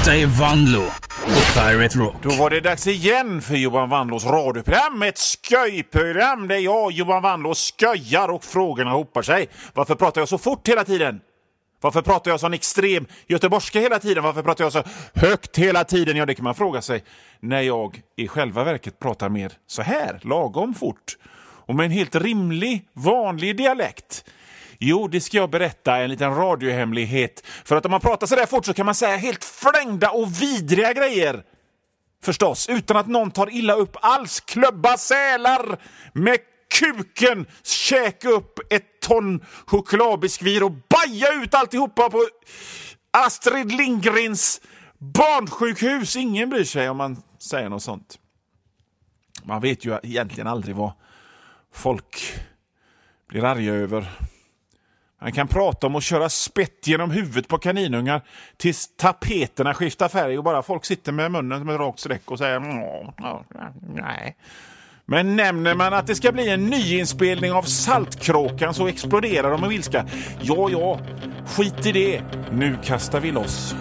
Detta är Vanlo på Pirate Rock. Då var det dags igen för Johan Vanlos radioprogram. Ett sköjprogram där jag, Johan Vanlo, sköjar och frågorna hopar sig. Varför pratar jag så fort hela tiden? Varför pratar jag sån extrem göteborgska hela tiden? Varför pratar jag så högt hela tiden? Ja, det kan man fråga sig när jag i själva verket pratar mer så här, lagom fort. Och med en helt rimlig, vanlig dialekt. Jo, det ska jag berätta, en liten radiohemlighet. För att om man pratar så där fort så kan man säga helt flängda och vidriga grejer. Förstås, utan att någon tar illa upp alls. Klubba sälar med kuken, käka upp ett ton chokladbiskvir och baja ut alltihopa på Astrid Lindgrens barnsjukhus. Ingen bryr sig om man säger något sånt. Man vet ju egentligen aldrig vad folk blir arga över. Man kan prata om att köra spett genom huvudet på kaninungar tills tapeterna skiftar färg och bara folk sitter med munnen med rakt streck och säger nej. Men nämner man att det ska bli en nyinspelning av Saltkråkan så exploderar de och vilska. Ja, skit i det. Nu kastar vi loss.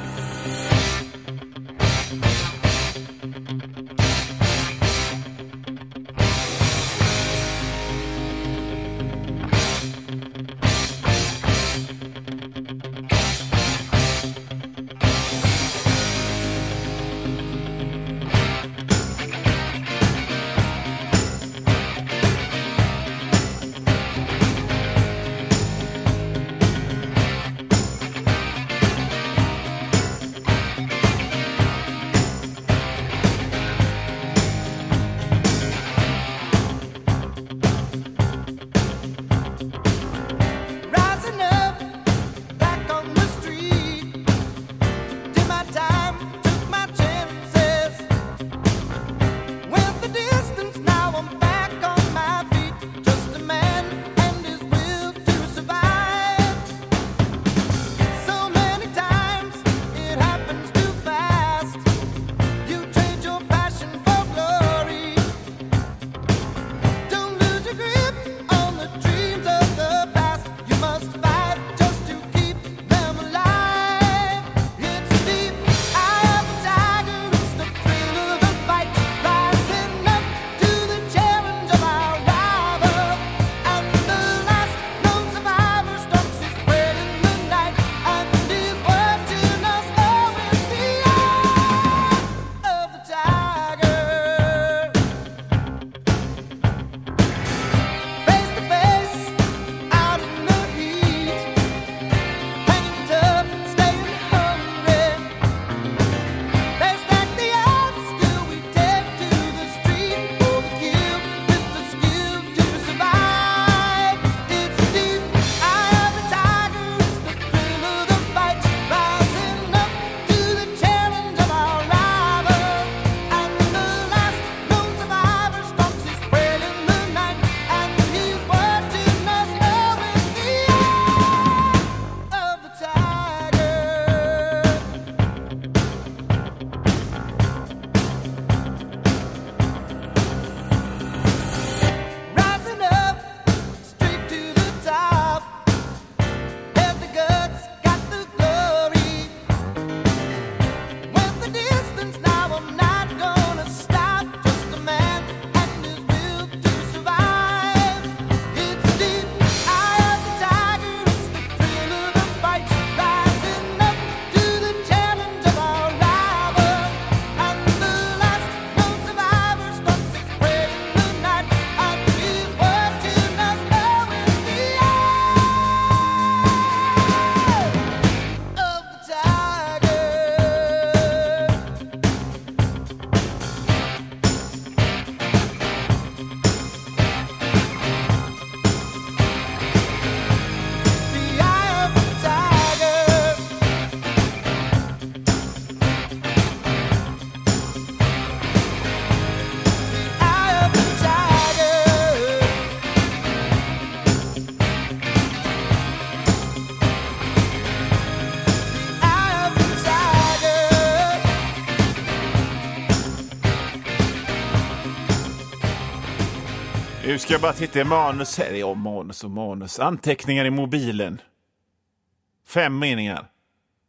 Nu ska jag bara titta i manus här. Ja, manus. Anteckningar i mobilen. 5 meningar.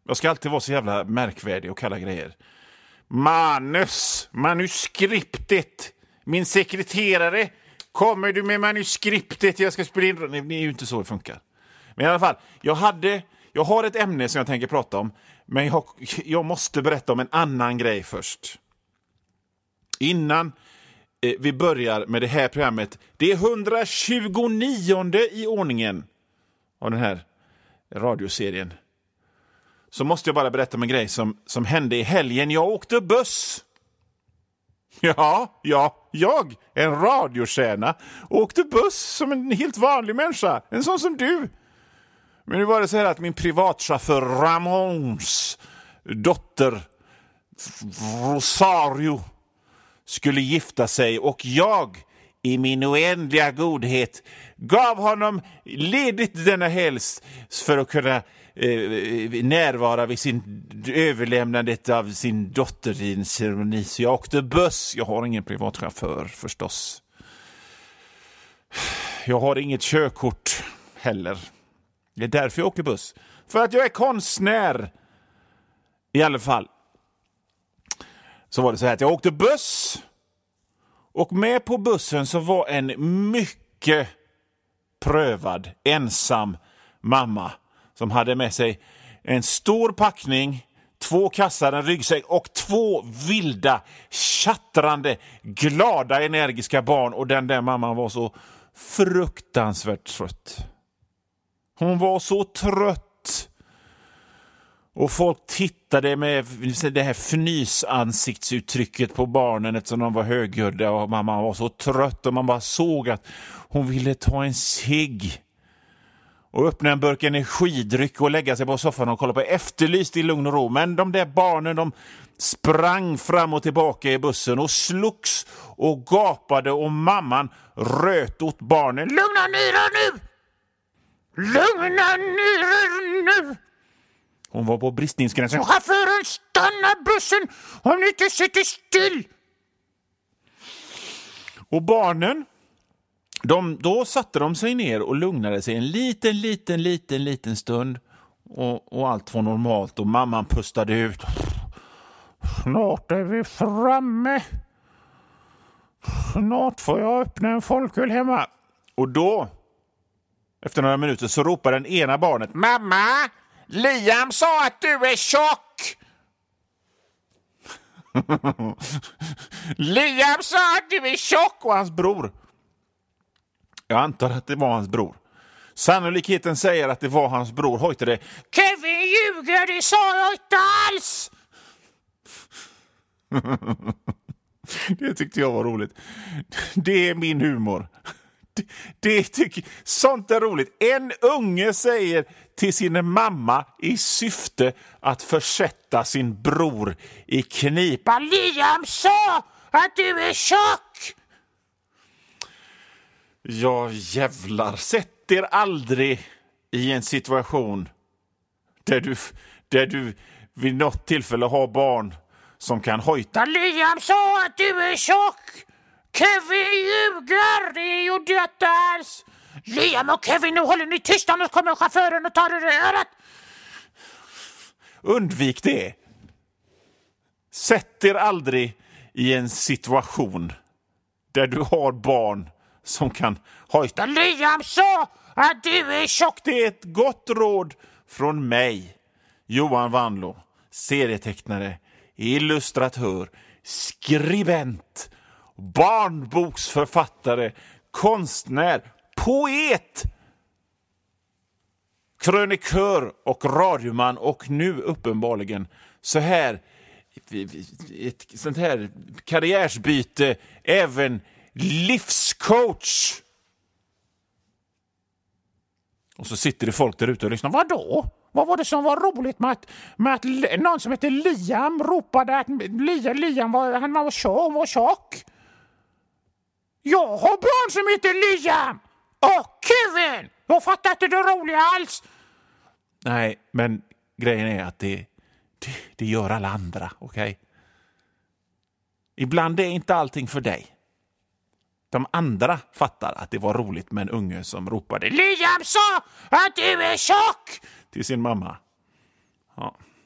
Jag ska alltid vara så jävla märkvärdig och kalla grejer. Manuskriptet. Min sekreterare, kommer du med manuskriptet? Jag ska spela in. Det är ju inte så det funkar. Men i alla fall, jag har ett ämne som jag tänker prata om. Men jag måste berätta om en annan grej först. Innan vi börjar med det här programmet. Det är 129 i ordningen av den här radioserien. Så måste jag bara berätta om en grej som hände i helgen. Jag åkte buss. Ja, jag, en radiostjärna, åkte buss som en helt vanlig människa. En sån som du. Men nu var det så här att min privatchaufför Ramons dotter Rosario skulle gifta sig och jag i min oändliga godhet gav honom ledigt denna helst för att kunna närvara vid sin överlämnandet av sin dotter i en ceremoni. Så jag åkte buss. Jag har ingen privatchaufför förstås. Jag har inget körkort heller. Det är därför jag åker buss. För att jag är konstnär. I alla fall. Så var det så här att jag åkte buss. Och med på bussen så var en mycket prövad, ensam mamma. Som hade med sig en stor packning, 2 kassar, en ryggsäck och 2 vilda, tjattrande, glada, energiska barn. Och den där mamman var så fruktansvärt trött. Hon var så trött. Och folk tittade med det här fnysansiktsuttrycket på barnen eftersom de var högljudda och mamma var så trött och man bara såg att hon ville ta en cigg och öppna en burk energidryck och lägga sig på soffan och kolla på Efterlyst i lugn och ro. Men de där barnen, de sprang fram och tillbaka i bussen och slogs och gapade och mamman röt åt barnen. Lugna ner er nu! Lugna ner er nu! Hon var på bristningsgränsen. Chauffören, stanna bussen om ni inte sitter still! Och barnen, då satte de sig ner och lugnade sig en liten stund. Och allt var normalt och mamman pustade ut. Snart är vi framme. Snart får jag öppna en folköl hemma. Och då, efter några minuter, så ropar den ena barnet. Mamma, Liam sa att du är tjock. Liam sa att du är tjock. Och hans bror. Jag antar att det var hans bror. Sannolikheten säger att det var hans bror. Hojtade. Kevin ljuger, det sa jag inte alls. Det tyckte jag var roligt. Det är min humor. Sånt är roligt. En unge säger till sin mamma i syfte att försätta sin bror i knipa. Liam sa att du är tjock. Ja, jävlar. Sätt er aldrig i en situation där du vid något tillfälle har barn som kan hojta. Liam sa att du är tjock. Kevin ljuger, det gjorde jag inte alls. Liam och Kevin, nu håller ni tyst, annars kommer chauffören och tar er i örat. Undvik det. Sätt er aldrig i en situation där du har barn som kan hojta. Liam sa att du är tjock. Det är ett gott råd från mig, Johan Vanlo, serietecknare, illustratör, skribent, barnboksförfattare, konstnär, poet, krönikör och radioman och nu uppenbarligen så här ett sånt här karriärsbyte, även livscoach. Och så sitter det folk där ute och lyssnar. Vadå? Vad var det som var roligt med att någon som heter Liam ropade att Liam var tjock? Jag har barn som heter Liam och Kevin. Jag fattar inte det roliga alls. Nej, men grejen är att det gör alla andra, okej? Ibland är inte allting för dig. De andra fattar att det var roligt med en unge som ropade Liam sa att du är tjock till sin mamma. Ja.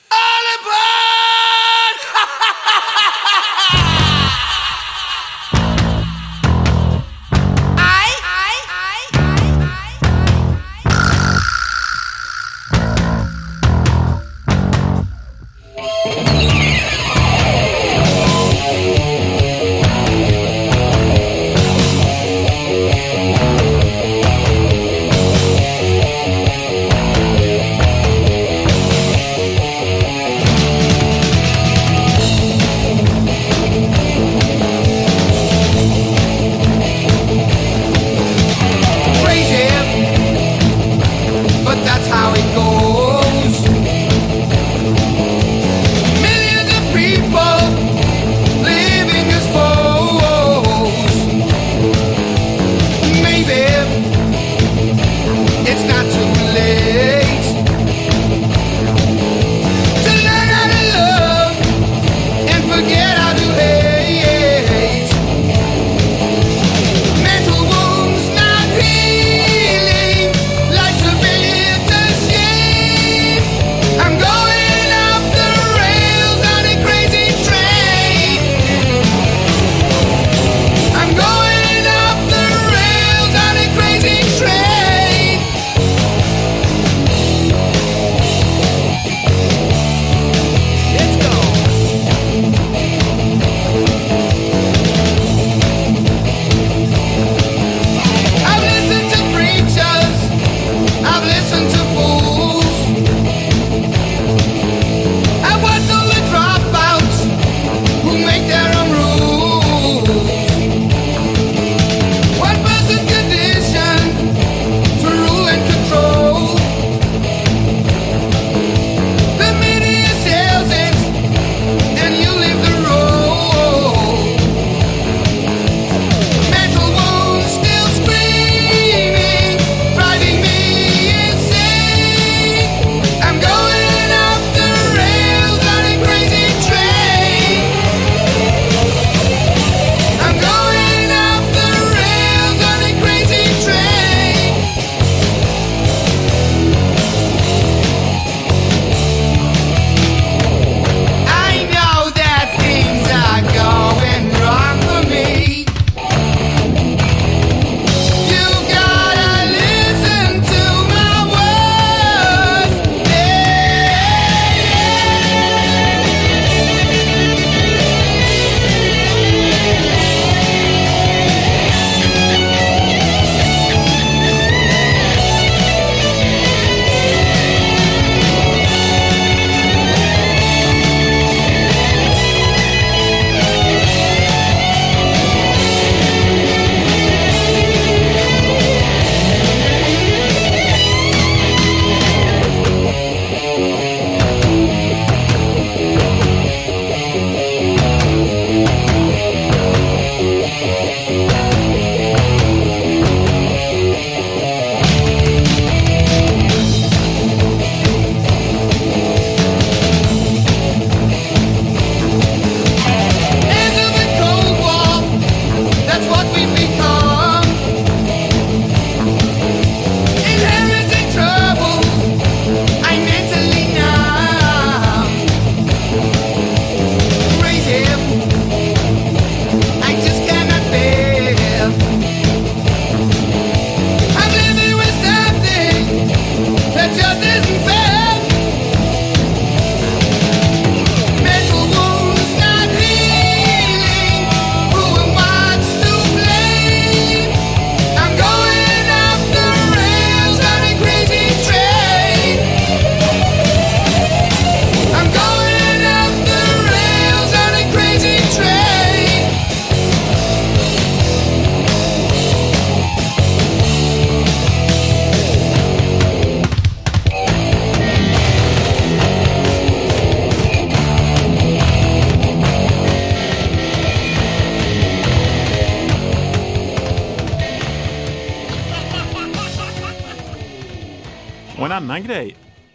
Och en annan grej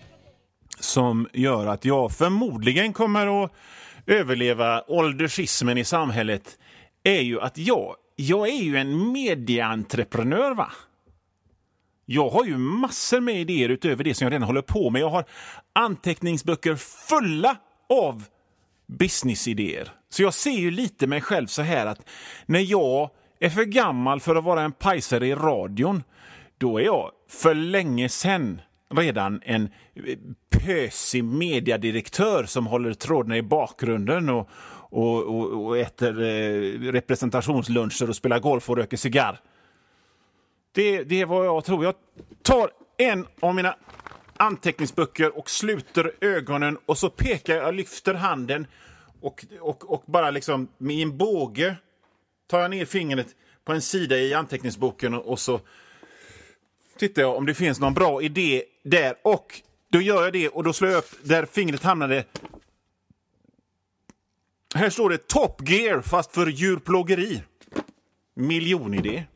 som gör att jag förmodligen kommer att överleva åldersismen i samhället är ju att jag är ju en medieentreprenör, va? Jag har ju massor med idéer utöver det som jag redan håller på med. Jag har anteckningsböcker fulla av businessidéer. Så jag ser ju lite mig själv så här att när jag är för gammal för att vara en pajsare i radion, då är jag för länge sedan redan en pösig mediadirektör som håller trådarna i bakgrunden och äter representationsluncher och spelar golf och röker cigarr. Det är vad jag tror. Jag tar en av mina anteckningsböcker och sluter ögonen och så pekar jag, lyfter handen och bara liksom med en båge tar jag ner fingret på en sida i anteckningsboken och så tittar jag om det finns någon bra idé där, och då gör jag det och då slår jag upp där fingret hamnade. Här står det Top Gear fast för djurplågeri. Miljonidé.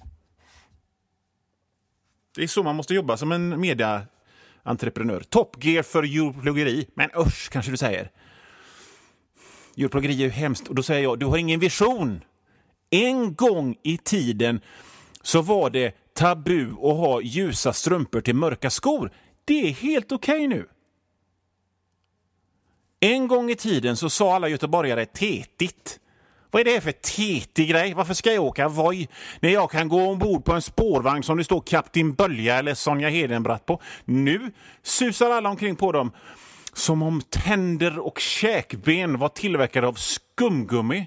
Det är så man måste jobba som en mediaentreprenör. Top Gear för djurplågeri. Men usch, kanske du säger. Djurplågeri är ju hemskt. Och då säger jag, du har ingen vision. En gång i tiden så var det tabu att ha ljusa strumpor till mörka skor. Det är helt okej nu. En gång i tiden så sa alla göteborgare tetigt. Vad är det för tetig grej? Varför ska jag åka Voi när jag kan gå ombord på en spårvagn som det står Kapten Bölja eller Sonja Hedenbratt på? Nu susar alla omkring på dem som om tänder och käkben var tillverkade av skumgummi.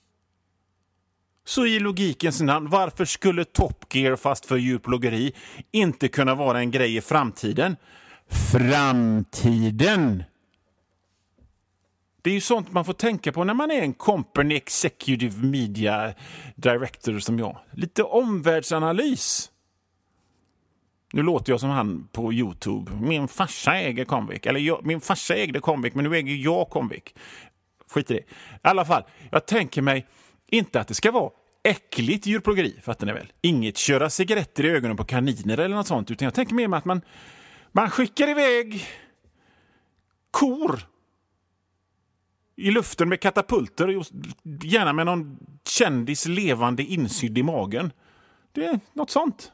Så i logikens namn, varför skulle Top Gear fast för djurplågeri inte kunna vara en grej i framtiden? Framtiden! Det är ju sånt man får tänka på när man är en company executive media director som jag. Lite omvärldsanalys. Nu låter jag som han på YouTube. Min farsa äger Comviq. Min farsa ägde Comviq, men nu äger jag Comviq. Skit i det. I alla fall, jag tänker mig inte att det ska vara äckligt djurplågeri, fattar ni väl? Inget köra cigaretter i ögonen på kaniner eller något sånt, utan jag tänker mer med att man skickar iväg kor i luften med katapulter, gärna med någon kändis levande insydd i magen. Det är något sånt.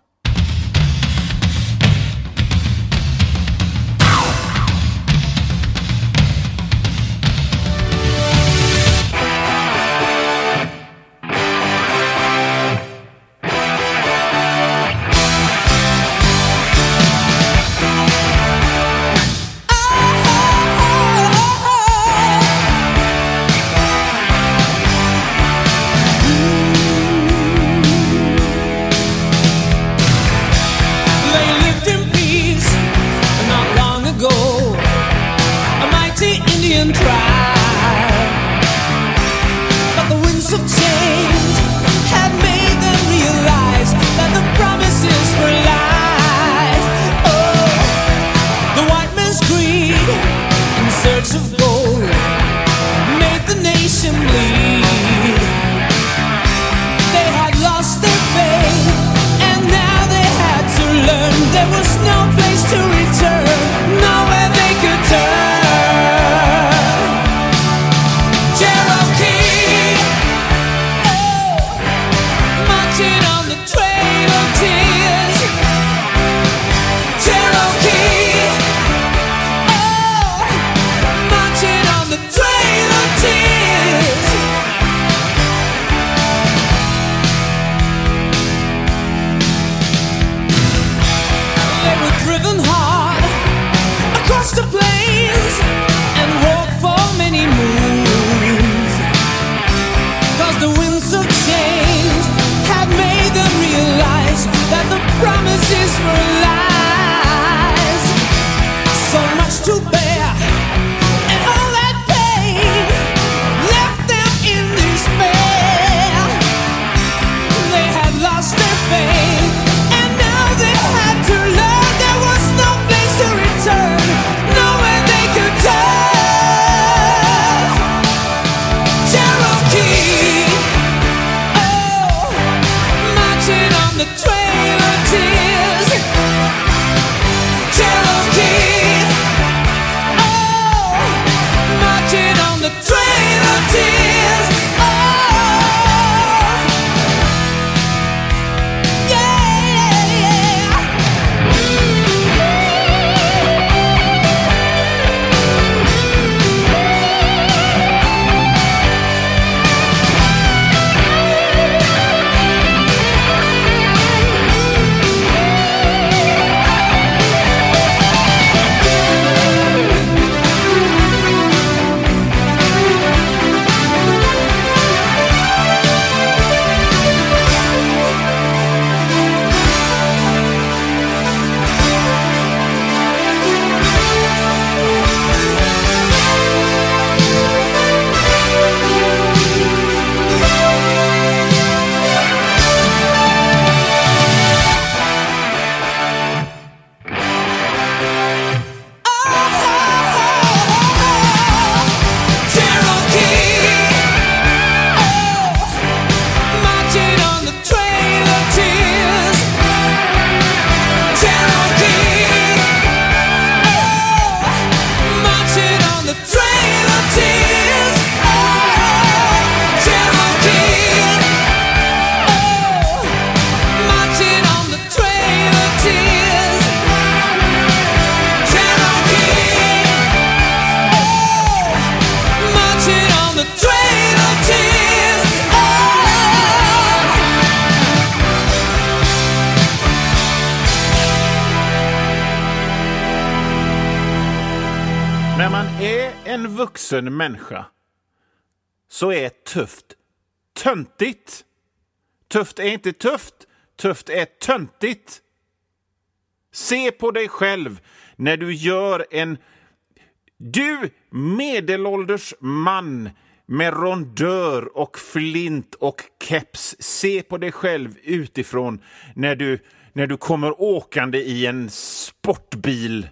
när man är en vuxen människa så är tufft töntigt. Tufft är inte tufft. Tufft är töntigt. Se på dig själv när du gör Du, medelålders man med rondör och flint och keps. Se på dig själv utifrån när du kommer åkande i en sportbil.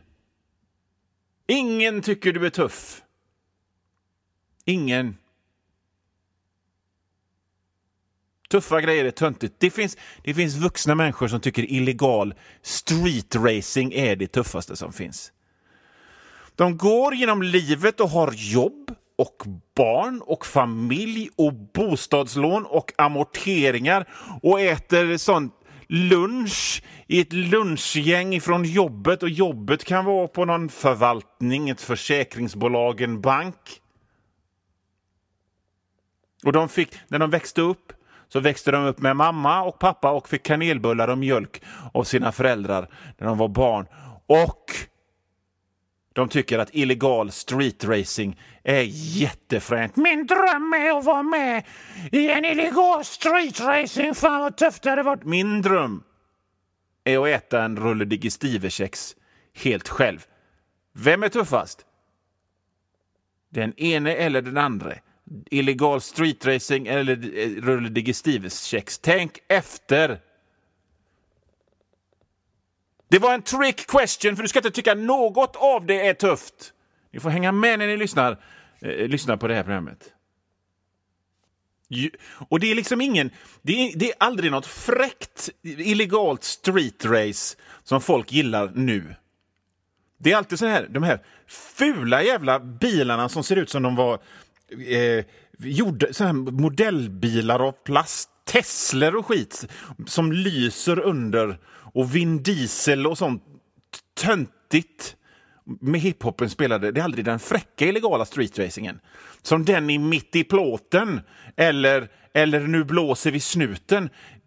Ingen tycker du är tuff. Ingen. Tuffa grejer är töntigt. Det finns vuxna människor som tycker illegal street racing är det tuffaste som finns. De går genom livet och har jobb och barn och familj och bostadslån och amorteringar och äter sånt lunch i ett lunchgäng från jobbet, och jobbet kan vara på någon förvaltning, ett försäkringsbolag, en bank. Och när de växte upp så växte de upp med mamma och pappa och fick kanelbullar och mjölk av sina föräldrar när de var barn. Och de tycker att illegal street racing är jättefränt. Min dröm är att vara med i en illegal street racing. Fan vad tufft det hade varit. Min dröm är att äta en rulle digestive-kex helt själv. Vem är tuffast? Den ene eller den andra? Illegal street racing eller rulle digestive-kex? Tänk efter. Det var en trick question, för du ska inte tycka något av det är tufft. Ni får hänga med när ni lyssnar på det här programmet. Och det är liksom det är aldrig något fräckt illegalt street race som folk gillar nu. Det är alltid de här fula jävla bilarna som ser ut som de var gjorda, så här modellbilar av plast, Teslor och skit som lyser under, och Vin Diesel och sånt töntigt med hiphopen spelade. Det är aldrig den fräcka illegala streetracingen som den i Mitt i plåten eller Nu blåser vi snuten.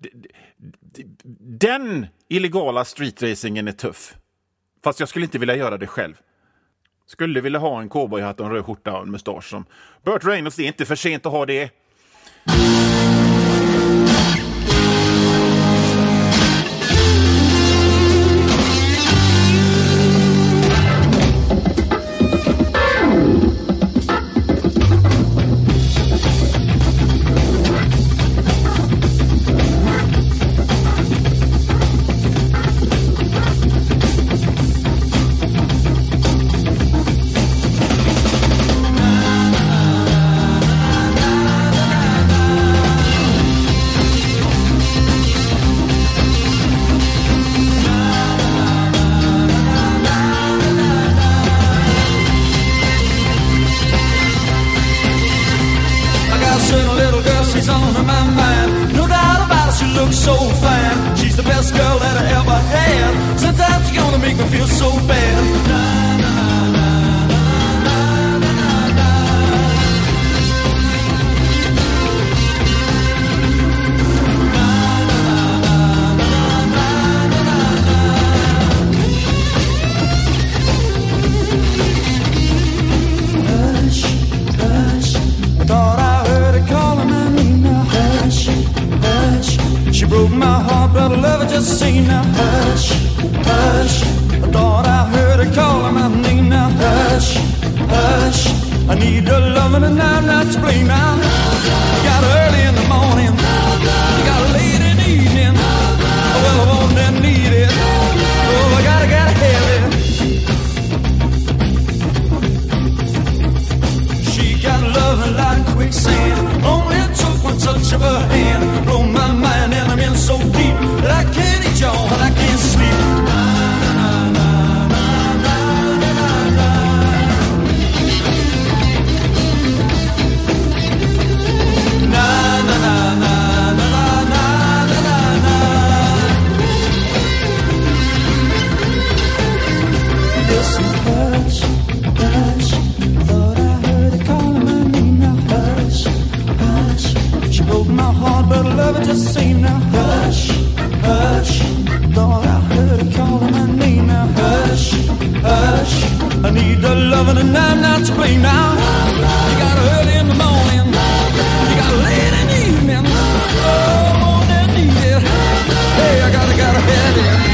Den illegala streetracingen är tuff. Fast jag skulle inte vilja göra det själv. Skulle vilja ha en cowboyhatt och en röd skjorta och en mustasch som Burt Reynolds. Det är inte för sent att ha det. need the loving and I'm not to blame now. You got early in the morning, you got late in the evening. Oh, more than needed. Hey, I gotta have it.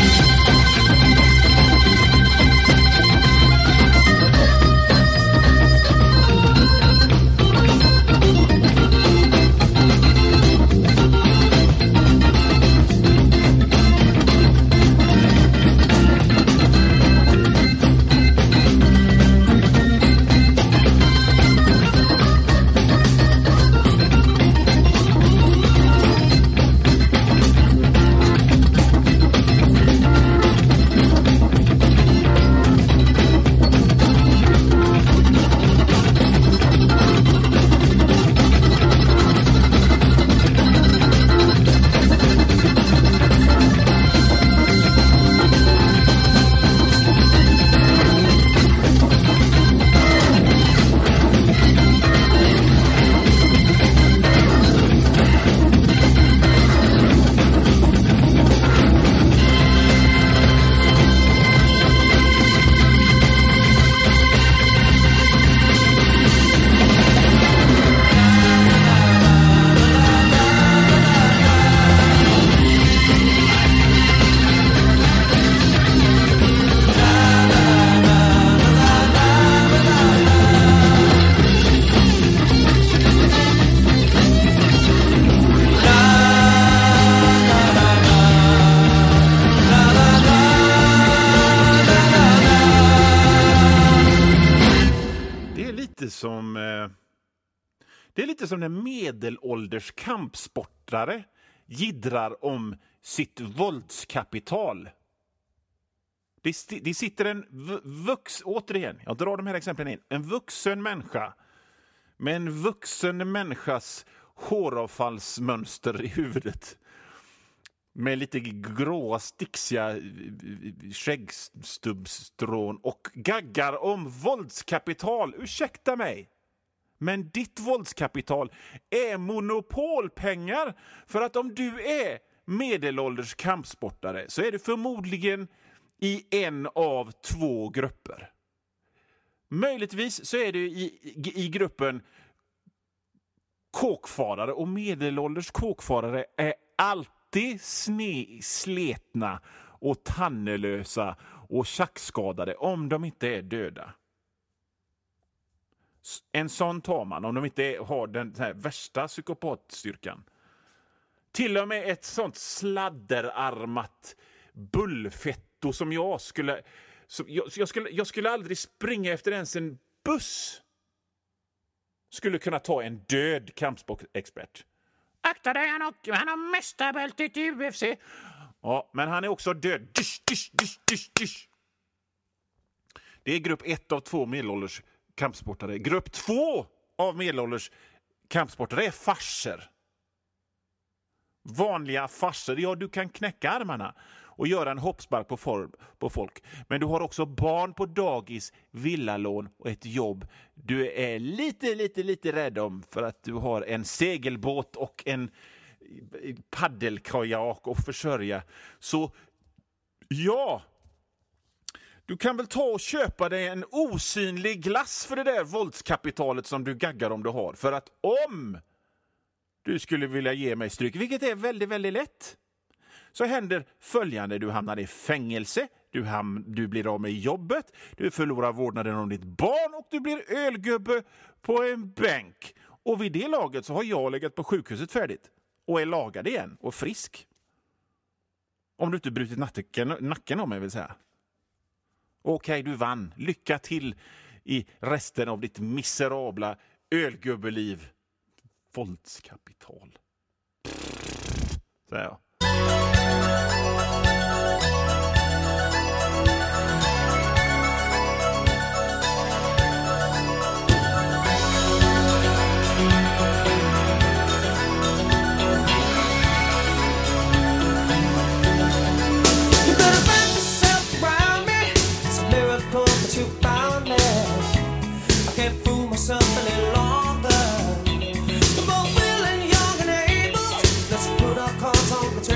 Det är lite som när medelålders kampsportare giddrar om sitt våldskapital. Det sitter en återigen, jag drar de här exemplen in. En vuxen människa med en vuxen människas håravfallsmönster i huvudet. Med lite gråa, sticksiga skäggstubbstrån och gaggar om våldskapital. Ursäkta mig. Men ditt våldskapital är monopolpengar. För att om du är medelålders kampsportare så är det förmodligen i en av två grupper. Möjligtvis så är det i gruppen kåkfarare, och medelålders kåkfarare är alltid sletna och tannelösa och tjackskadade om de inte är döda. En sån tar man om de inte har den här värsta psykopatstyrkan. Till och med ett sånt sladderarmat bullfetto som jag skulle... Jag skulle aldrig springa efter ens en buss. Skulle kunna ta en död kampsportexpert. Akta dig, han har mästarbältet i UFC. Ja, men han är också död. Dysch. Det är grupp 1 av 2 medelålders kampsportare. Grupp 2 av medelålders kampsportare är farser. Vanliga farser. Ja, du kan knäcka armarna och göra en hoppspark på folk. Men du har också barn på dagis, villalån och ett jobb du är lite rädd om för att du har en segelbåt och en paddelkajak att försörja. Så ja, du kan väl ta och köpa dig en osynlig glass för det där våldskapitalet som du gaggar om du har. För att om du skulle vilja ge mig stryk, vilket är väldigt, väldigt lätt, så händer följande. Du hamnar i fängelse, du blir av med jobbet, du förlorar vårdnaden om ditt barn och du blir ölgubbe på en bänk. Och vid det laget så har jag legat på sjukhuset färdigt och är lagad igen och frisk. Om du inte brutit nacken om mig, vill säga. Okej, du vann. Lycka till i resten av ditt miserabla ölgubbeliv. Våldskapital. Säger jag. Let's put our cards on the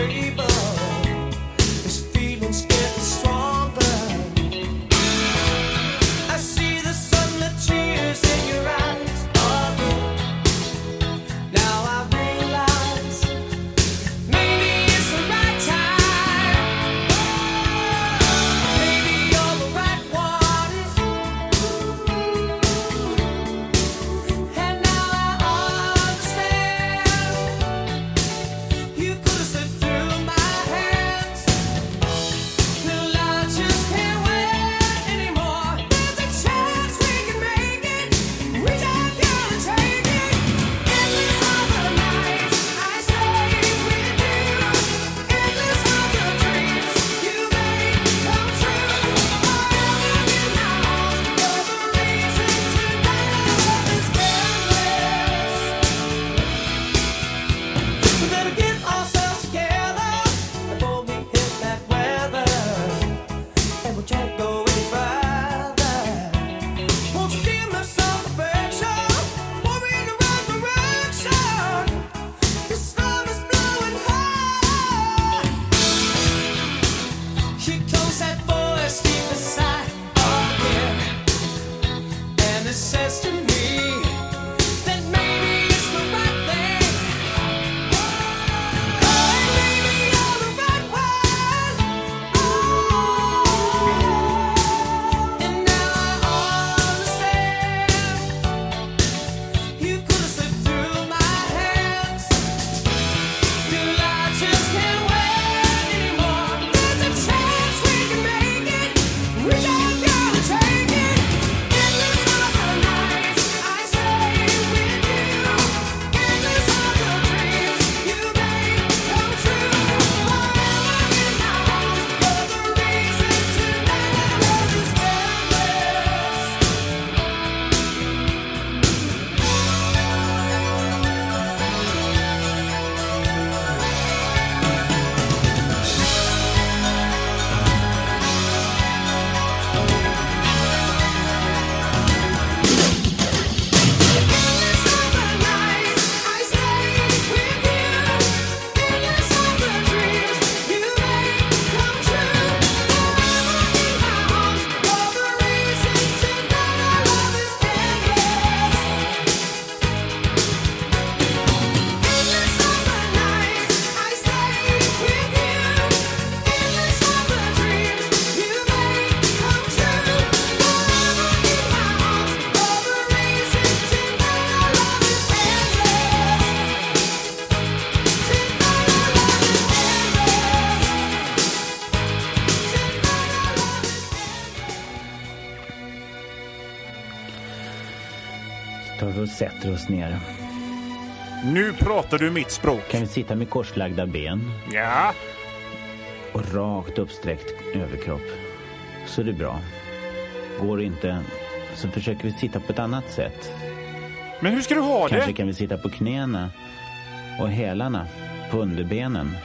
tar vi och sätter oss ner. Nu pratar du mitt språk. Kan vi sitta med korslagda ben Ja. och rakt uppsträckt överkropp. Så det är bra. Går inte så försöker vi sitta på ett annat sätt. Men hur ska du ha Kanske det? kan vi sitta på knäna och hälarna på underbenen.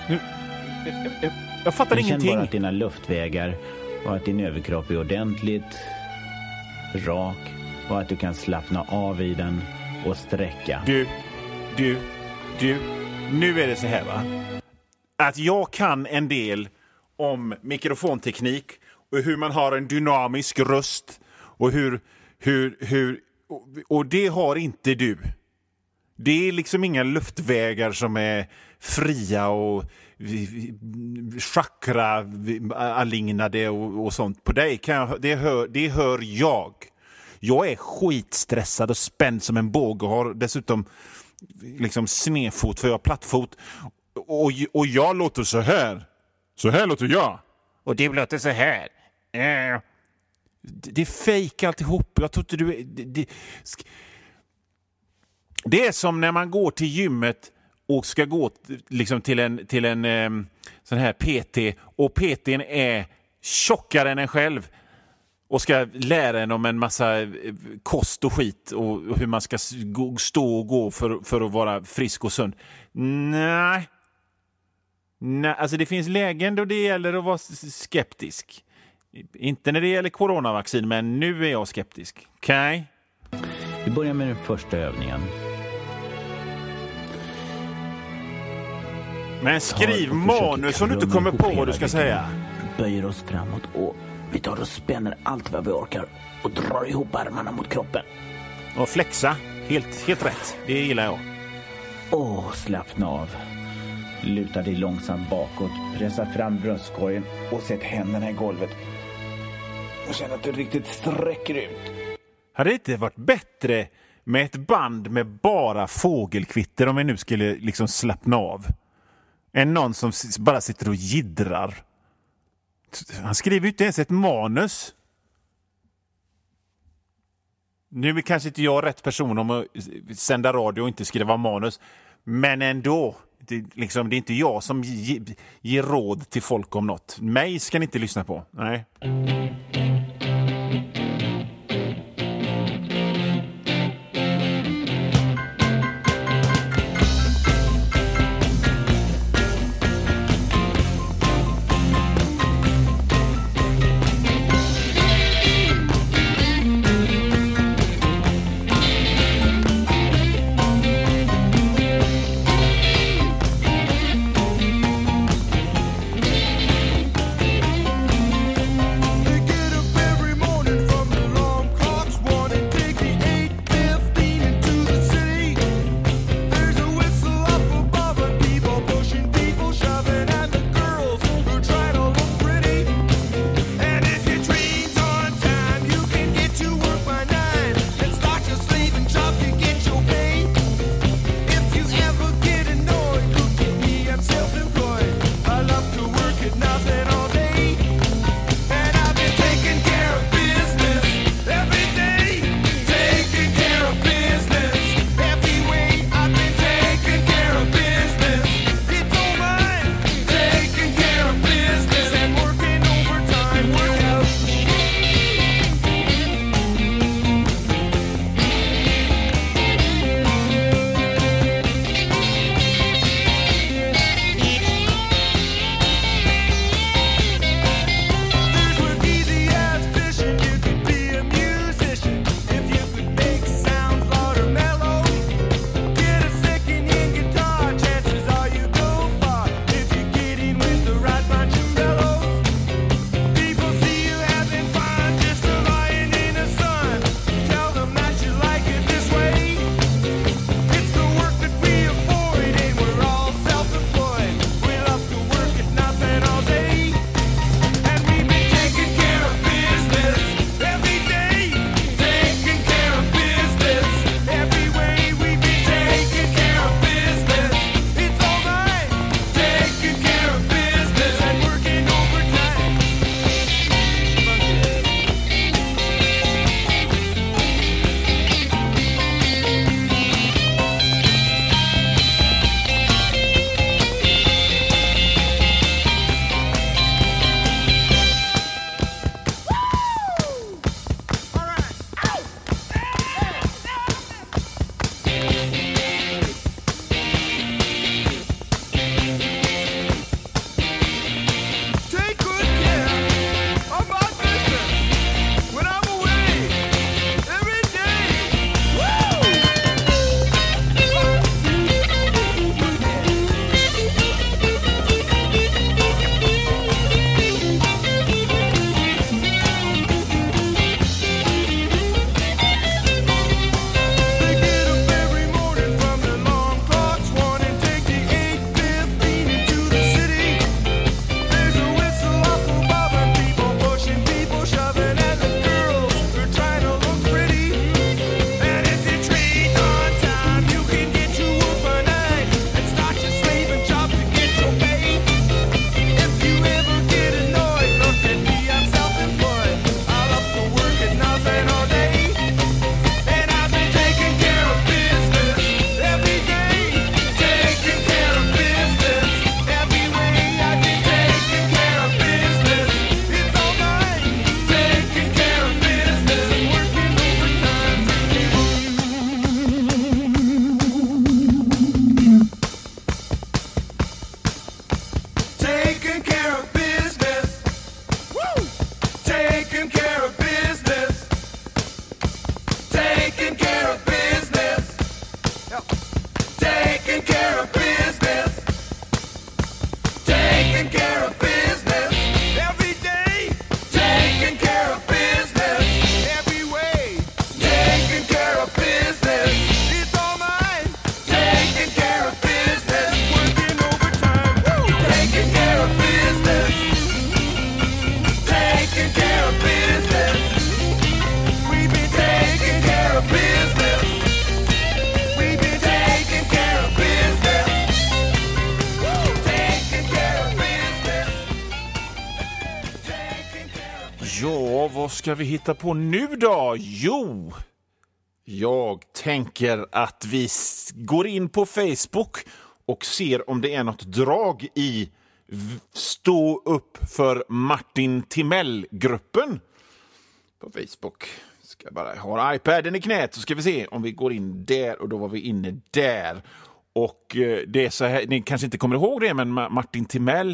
Jag fattar Känn ingenting. bara att dina luftvägar och att din överkropp är ordentligt rak och att du kan slappna av i den och sträcka. Du. Nu är det så här, va? Att jag kan en del om mikrofonteknik och hur man har en dynamisk röst och och det har inte du. Det är liksom inga luftvägar som är fria och chakra-alignade och sånt. På dig det hör jag. Jag är skitstressad och spänd som en båg och har dessutom liksom snedfot för jag har plattfot. Och jag låter så här. Så här låter jag. Och det låter så här. Det är fake alltihop. Jag tror inte du... Det är som när man går till gymmet och ska gå liksom till en sån här PT och PT:n är tjockare än en själv och ska lära en om en massa kost och skit och hur man ska stå och gå för att vara frisk och sund. Nej, alltså det finns lägen då det gäller att vara skeptisk. Inte när det gäller coronavaccin, men nu är jag skeptisk. Okej? Vi börjar med den första övningen. Men skriv manus om du inte kommer på vad du ska säga. Böjer oss framåt och vi tar och spänner allt vad vi orkar och drar ihop armarna mot kroppen. Och flexa. Helt rätt. Det gillar jag. Slappna av. Luta dig långsamt bakåt. Pressa fram bröstkorgen och sätt händerna i golvet. Och känn att du riktigt sträcker ut. Hade det inte varit bättre med ett band med bara fågelkvitter om vi nu skulle liksom slappna av? Än någon som bara sitter och jiddrar. Han skriver ju inte ens ett manus. Nu är kanske inte jag rätt person om att sända radio och inte skriva manus. Men ändå. Det är inte jag som ger råd till folk om något. Mig ska ni inte lyssna på. Nej. They get Ja, vad ska vi hitta på nu då? Jo, jag tänker att vi går in på Facebook och ser om det är något drag i Stå upp för Martin Timell-gruppen på Facebook. Ska bara ha iPaden i knät så ska vi se om vi går in där, och då var vi inne där. Och det är så här, ni kanske inte kommer ihåg det, men Martin Timell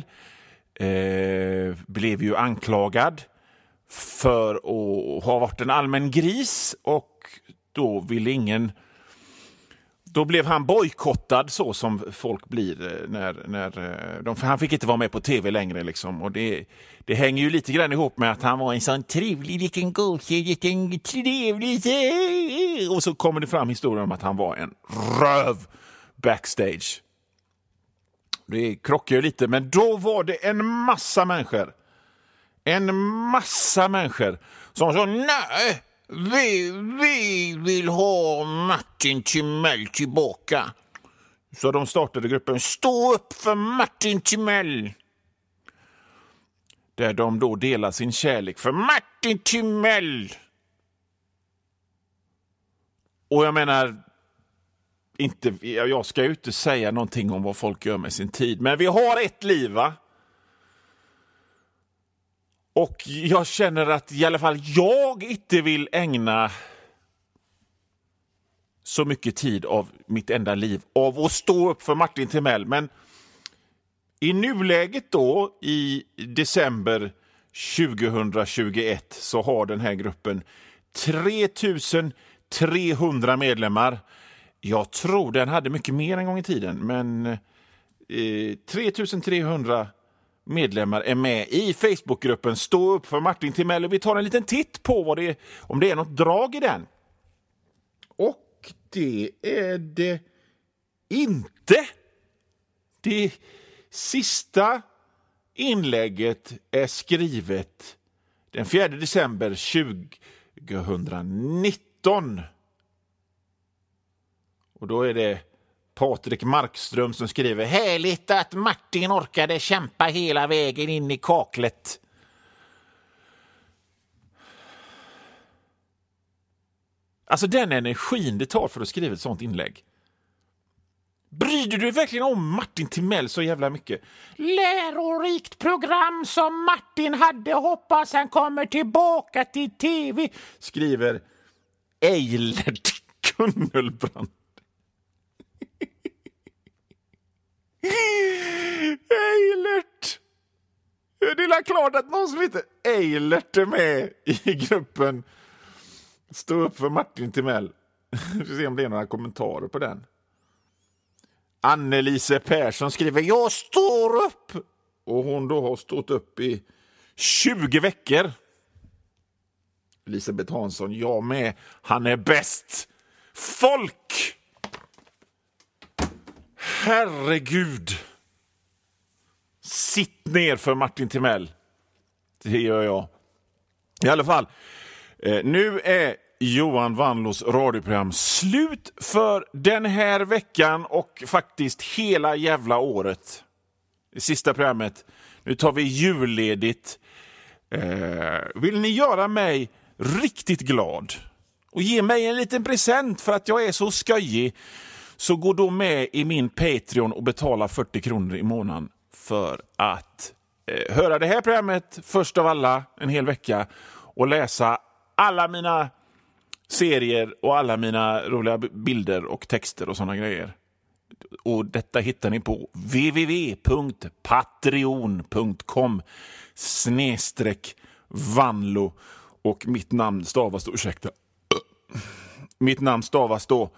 blev ju anklagad för att ha varit en allmän gris, och då ville ingen... Då blev han bojkottad så som folk blir när han fick inte vara med på tv längre liksom. Och det hänger ju lite grann ihop med att han var en sån trevlig liten gosig, liten trevlig, och så kommer det fram historien om att han var en röv backstage. Det krockar ju lite, men då var det en massa människor som sa nej, vi vill ha Martin Timell tillbaka. Så de startade gruppen Stå upp för Martin Timell, där de då delar sin kärlek för Martin Timell. Och jag menar, jag ska ju inte säga någonting om vad folk gör med sin tid, men vi har ett liv, va? Och jag känner att i alla fall jag inte vill ägna så mycket tid av mitt enda liv av att stå upp för Martin Timell. Men i nuläget då, i december 2021, så har den här gruppen 3300 medlemmar. Jag tror den hade mycket mer en gång i tiden, men 3300 medlemmar är med i Facebookgruppen Stå upp för Martin Timell, och vi tar en liten titt på om det är något drag i den. Och det är det inte. Det sista inlägget är skrivet den 4 december 2019. Och då är det Patrik Markström som skriver: härligt att Martin orkade kämpa hela vägen in i kaklet. Alltså den energin det tar för att skriva ett sånt inlägg. Bryr du dig verkligen om Martin Timell så jävla mycket? Lärorikt program som Martin hade, hoppas han kommer tillbaka till tv, skriver Eilert Kunnelbrand. Eilert! Det är klart att någon som heter Eilert är med i gruppen Stå upp för Martin Timell. Vi får se om det är några kommentarer på den. Annelise Persson skriver: jag står upp. Och hon då har stått upp i 20 veckor. Elisabeth Hansson: jag med. Han är bäst. Folk! Herregud. Sitt ner för Martin Timell. Det gör jag. I alla fall. Nu är Johan Vanlos radioprogram slut för den här veckan och faktiskt hela jävla året. Det sista programmet. Nu tar vi julledigt. Vill ni göra mig riktigt glad och ge mig en liten present för att jag är så skojig, så gå då med i min Patreon och betala 40 kronor i månaden för att höra det här programmet först av alla en hel vecka och läsa alla mina serier och alla mina roliga bilder och texter och såna grejer. Och detta hittar ni på www.patreon.com/Vanlo, och mitt namn stavas då, mitt namn stavas då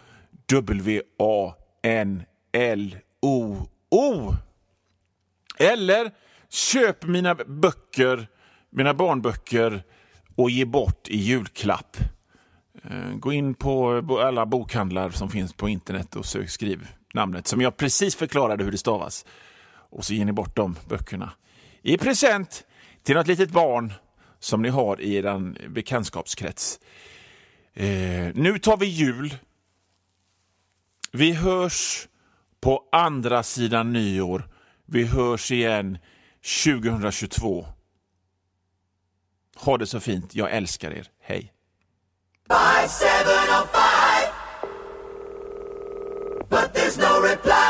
WANLOO. Eller köp mina böcker, mina barnböcker, och ge bort i julklapp. Gå in på alla bokhandlar som finns på internet och skriv namnet som jag precis förklarade hur det stavas. Och så ger ni bort de böckerna i present till något litet barn som ni har i er bekantskapskrets. Nu tar vi jul. Vi hörs på andra sidan nyår. Vi hörs igen 2022. Ha det så fint. Jag älskar er. Hej. 5705, but there's no reply.